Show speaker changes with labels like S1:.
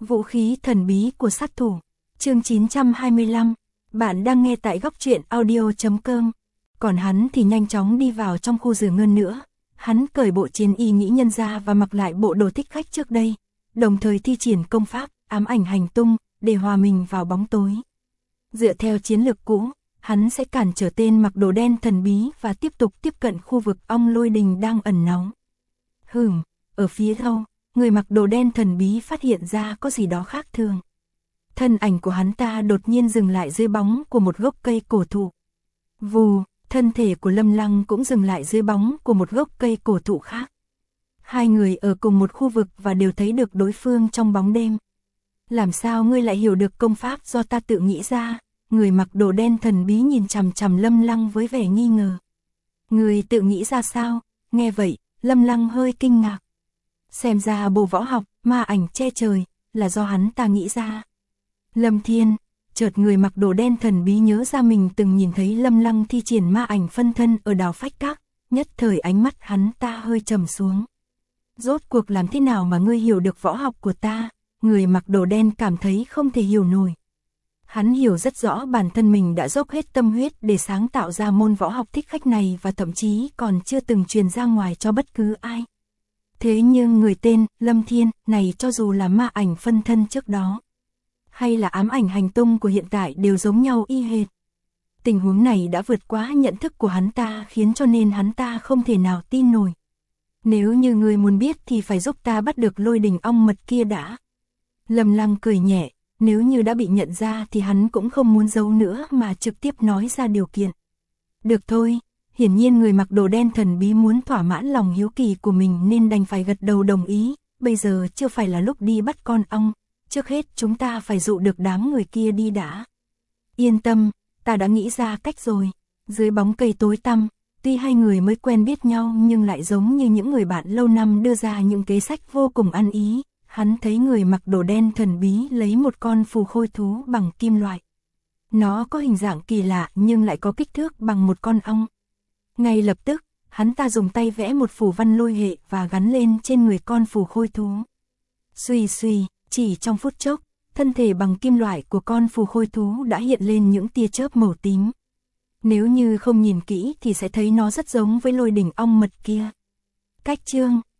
S1: Vũ khí thần bí của sát thủ. Chương 925. Bạn đang nghe tại góc truyện audio.com. Còn hắn thì nhanh chóng đi vào trong khu giường ngân nữa. Hắn cởi bộ chiến y nghĩ nhân ra và mặc lại bộ đồ thích khách trước đây, đồng thời thi triển công pháp ám ảnh hành tung để hòa mình vào bóng tối. Dựa theo chiến lược cũ, hắn sẽ cản trở tên mặc đồ đen thần bí và tiếp tục tiếp cận khu vực ong lôi đình đang ẩn náu. Ở phía sau, người mặc đồ đen thần bí phát hiện ra có gì đó khác thường. Thân ảnh của hắn ta đột nhiên dừng lại dưới bóng của một gốc cây cổ thụ. Vù, thân thể của Lâm Lăng cũng dừng lại dưới bóng của một gốc cây cổ thụ khác. Hai người ở cùng một khu vực và đều thấy được đối phương trong bóng đêm. Làm sao ngươi lại hiểu được công pháp do ta tự nghĩ ra? Người mặc đồ đen thần bí nhìn chằm chằm Lâm Lăng với vẻ nghi ngờ. Người tự nghĩ ra sao? Nghe vậy, Lâm Lăng hơi kinh ngạc. Xem ra bộ võ học, ma ảnh che trời, là do hắn ta nghĩ ra. Lâm Thiên, chợt người mặc đồ đen thần bí nhớ ra mình từng nhìn thấy Lâm Lăng thi triển ma ảnh phân thân ở đào phách các, nhất thời ánh mắt hắn ta hơi trầm xuống. Rốt cuộc làm thế nào mà ngươi hiểu được võ học của ta? Người mặc đồ đen cảm thấy không thể hiểu nổi. Hắn hiểu rất rõ bản thân mình đã dốc hết tâm huyết để sáng tạo ra môn võ học thích khách này và thậm chí còn chưa từng truyền ra ngoài cho bất cứ ai. Thế nhưng người tên Lâm Thiên này cho dù là ma ảnh phân thân trước đó, hay là ám ảnh hành tung của hiện tại đều giống nhau y hệt. Tình huống này đã vượt quá nhận thức của hắn ta khiến cho nên hắn ta không thể nào tin nổi. Nếu như người muốn biết thì phải giúp ta bắt được lôi đình ong mật kia đã. Lâm Lăng cười nhẹ, nếu như đã bị nhận ra thì hắn cũng không muốn giấu nữa mà trực tiếp nói ra điều kiện. Được thôi, hiển nhiên người mặc đồ đen thần bí muốn thỏa mãn lòng hiếu kỳ của mình nên đành phải gật đầu đồng ý, bây giờ chưa phải là lúc đi bắt con ong, trước hết chúng ta phải dụ được đám người kia đi đã. Yên tâm, ta đã nghĩ ra cách rồi. Dưới bóng cây tối tăm, tuy hai người mới quen biết nhau nhưng lại giống như những người bạn lâu năm đưa ra những kế sách vô cùng ăn ý. Hắn thấy người mặc đồ đen thần bí lấy một con phù khôi thú bằng kim loại. Nó có hình dạng kỳ lạ nhưng lại có kích thước bằng một con ong. Ngay lập tức, hắn ta dùng tay vẽ một phù văn lôi hệ và gắn lên trên người con phù khôi thú. Xuy xuy, chỉ trong phút chốc, thân thể bằng kim loại của con phù khôi thú đã hiện lên những tia chớp màu tím. Nếu như không nhìn kỹ thì sẽ thấy nó rất giống với lôi đỉnh ong mật kia. Cách chương